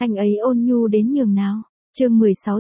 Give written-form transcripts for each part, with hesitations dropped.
Anh ấy ôn nhu đến nhường nào. Chương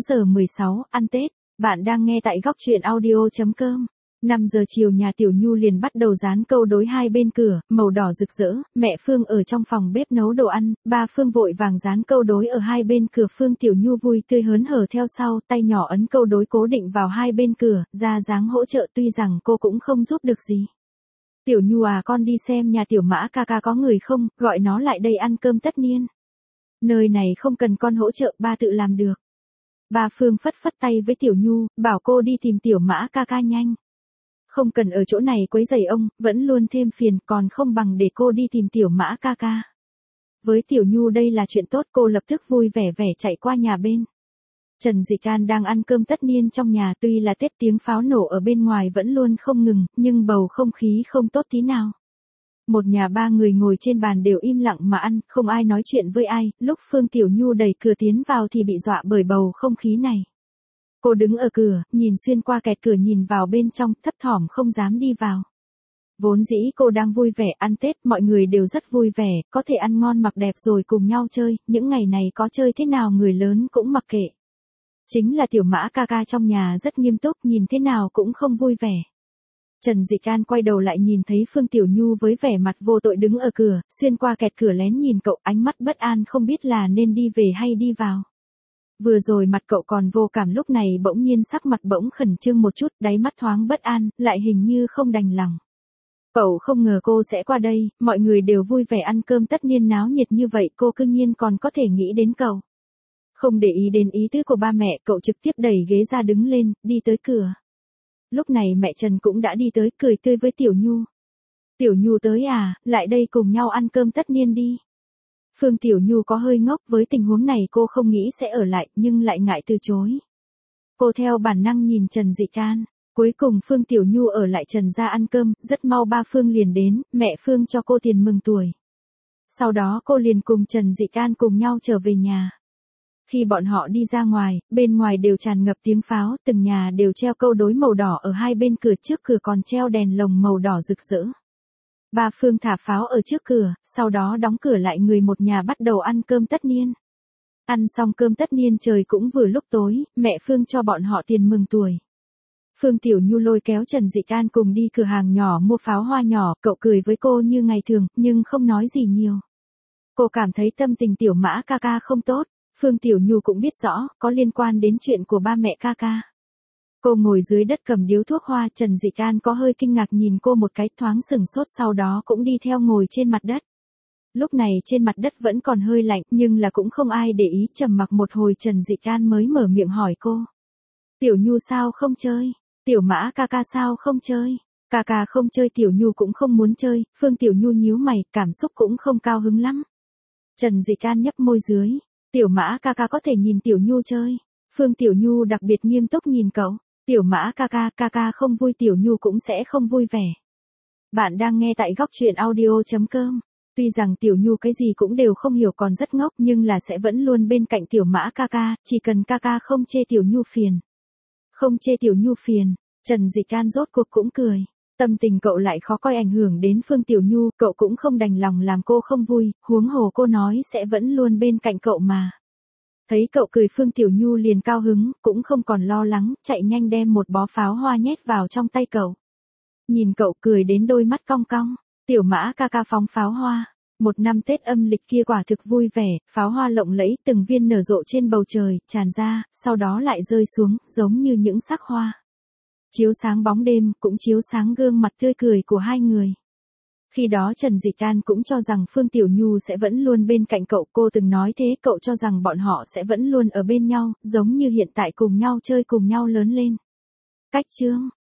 16:16, ăn Tết. Bạn đang nghe tại góc truyện audio.com. 5 giờ chiều nhà Tiểu Nhu liền bắt đầu dán câu đối hai bên cửa, màu đỏ rực rỡ. Mẹ Phương ở trong phòng bếp nấu đồ ăn, ba Phương vội vàng dán câu đối ở hai bên cửa. Phương Tiểu Nhu vui tươi hớn hở theo sau, tay nhỏ ấn câu đối cố định vào hai bên cửa, ra dáng hỗ trợ tuy rằng cô cũng không giúp được gì. Tiểu Nhu à, con đi xem nhà Tiểu Mã ca ca có người không, gọi nó lại đây ăn cơm tất niên. Nơi này không cần con hỗ trợ, ba tự làm được. Ba Phương phất phất tay với Tiểu Nhu, bảo cô đi tìm Tiểu Mã ca ca nhanh. Không cần ở chỗ này quấy rầy ông, vẫn luôn thêm phiền, còn không bằng để cô đi tìm Tiểu Mã ca ca. Với Tiểu Nhu đây là chuyện tốt, cô lập tức vui vẻ vẻ chạy qua nhà bên. Trần Dị Can đang ăn cơm tất niên trong nhà, tuy là Tết tiếng pháo nổ ở bên ngoài vẫn luôn không ngừng, nhưng bầu không khí không tốt tí nào. Một nhà ba người ngồi trên bàn đều im lặng mà ăn, không ai nói chuyện với ai, lúc Phương Tiểu Nhu đẩy cửa tiến vào thì bị dọa bởi bầu không khí này. Cô đứng ở cửa, nhìn xuyên qua kẹt cửa nhìn vào bên trong, thấp thỏm không dám đi vào. Vốn dĩ cô đang vui vẻ ăn Tết, mọi người đều rất vui vẻ, có thể ăn ngon mặc đẹp rồi cùng nhau chơi, những ngày này có chơi thế nào người lớn cũng mặc kệ. Chính là Tiểu Mã ca ca trong nhà rất nghiêm túc, nhìn thế nào cũng không vui vẻ. Trần Dị Can quay đầu lại nhìn thấy Phương Tiểu Nhu với vẻ mặt vô tội đứng ở cửa, xuyên qua kẹt cửa lén nhìn cậu, ánh mắt bất an không biết là nên đi về hay đi vào. Vừa rồi mặt cậu còn vô cảm, lúc này bỗng nhiên sắc mặt bỗng khẩn trương một chút, đáy mắt thoáng bất an, lại hình như không đành lòng. Cậu không ngờ cô sẽ qua đây, mọi người đều vui vẻ ăn cơm tất niên náo nhiệt như vậy, cô cư nhiên còn có thể nghĩ đến cậu. Không để ý đến ý tứ của ba mẹ, cậu trực tiếp đẩy ghế ra đứng lên, đi tới cửa. Lúc này mẹ Trần cũng đã đi tới, cười tươi với Tiểu Nhu. Tiểu Nhu tới à, lại đây cùng nhau ăn cơm tất niên đi. Phương Tiểu Nhu có hơi ngốc, với tình huống này cô không nghĩ sẽ ở lại, nhưng lại ngại từ chối. Cô theo bản năng nhìn Trần Dị Can. Cuối cùng Phương Tiểu Nhu ở lại Trần gia ăn cơm, rất mau ba Phương liền đến, mẹ Phương cho cô tiền mừng tuổi. Sau đó cô liền cùng Trần Dị Can cùng nhau trở về nhà. Khi bọn họ đi ra ngoài, bên ngoài đều tràn ngập tiếng pháo, từng nhà đều treo câu đối màu đỏ ở hai bên cửa, trước cửa còn treo đèn lồng màu đỏ rực rỡ. Ba Phương thả pháo ở trước cửa, sau đó đóng cửa lại, người một nhà bắt đầu ăn cơm tất niên. Ăn xong cơm tất niên trời cũng vừa lúc tối, mẹ Phương cho bọn họ tiền mừng tuổi. Phương Tiểu Nhu lôi kéo Trần Dị Can cùng đi cửa hàng nhỏ mua pháo hoa nhỏ, cậu cười với cô như ngày thường, nhưng không nói gì nhiều. Cô cảm thấy tâm tình Tiểu Mã ca ca không tốt. Phương Tiểu Nhu cũng biết rõ, có liên quan đến chuyện của ba mẹ ca ca. Cô ngồi dưới đất cầm điếu thuốc hoa, Trần Dị Can có hơi kinh ngạc nhìn cô một cái, thoáng sửng sốt, sau đó cũng đi theo ngồi trên mặt đất. Lúc này trên mặt đất vẫn còn hơi lạnh, nhưng là cũng không ai để ý, trầm mặc một hồi Trần Dị Can mới mở miệng hỏi cô. Tiểu Nhu sao không chơi? Tiểu Mã ca ca sao không chơi? Ca ca không chơi, Tiểu Nhu cũng không muốn chơi. Phương Tiểu Nhu nhíu mày, cảm xúc cũng không cao hứng lắm. Trần Dị Can nhấp môi dưới. Tiểu Mã ca ca có thể nhìn Tiểu Nhu chơi. Phương Tiểu Nhu đặc biệt nghiêm túc nhìn cậu. Tiểu Mã ca ca không vui Tiểu Nhu cũng sẽ không vui vẻ. Bạn đang nghe tại góc truyện audio.com. Tuy rằng Tiểu Nhu cái gì cũng đều không hiểu, còn rất ngốc, nhưng là sẽ vẫn luôn bên cạnh Tiểu Mã ca ca, chỉ cần ca ca không chê Tiểu Nhu phiền. Không chê Tiểu Nhu phiền, Trần Dị Can rốt cuộc cũng cười. Tâm tình cậu lại khó coi, ảnh hưởng đến Phương Tiểu Nhu, cậu cũng không đành lòng làm cô không vui, huống hồ cô nói sẽ vẫn luôn bên cạnh cậu mà. Thấy cậu cười Phương Tiểu Nhu liền cao hứng, cũng không còn lo lắng, chạy nhanh đem một bó pháo hoa nhét vào trong tay cậu. Nhìn cậu cười đến đôi mắt cong cong, Tiểu Mã ca ca phóng pháo hoa. Một năm Tết âm lịch kia quả thực vui vẻ, pháo hoa lộng lẫy, từng viên nở rộ trên bầu trời, tràn ra, sau đó lại rơi xuống, giống như những sắc hoa. Chiếu sáng bóng đêm, cũng chiếu sáng gương mặt tươi cười của hai người. Khi đó Trần Dị Can cũng cho rằng Phương Tiểu Nhu sẽ vẫn luôn bên cạnh cậu, cô từng nói thế, cậu cho rằng bọn họ sẽ vẫn luôn ở bên nhau, giống như hiện tại cùng nhau chơi cùng nhau lớn lên. Cách chương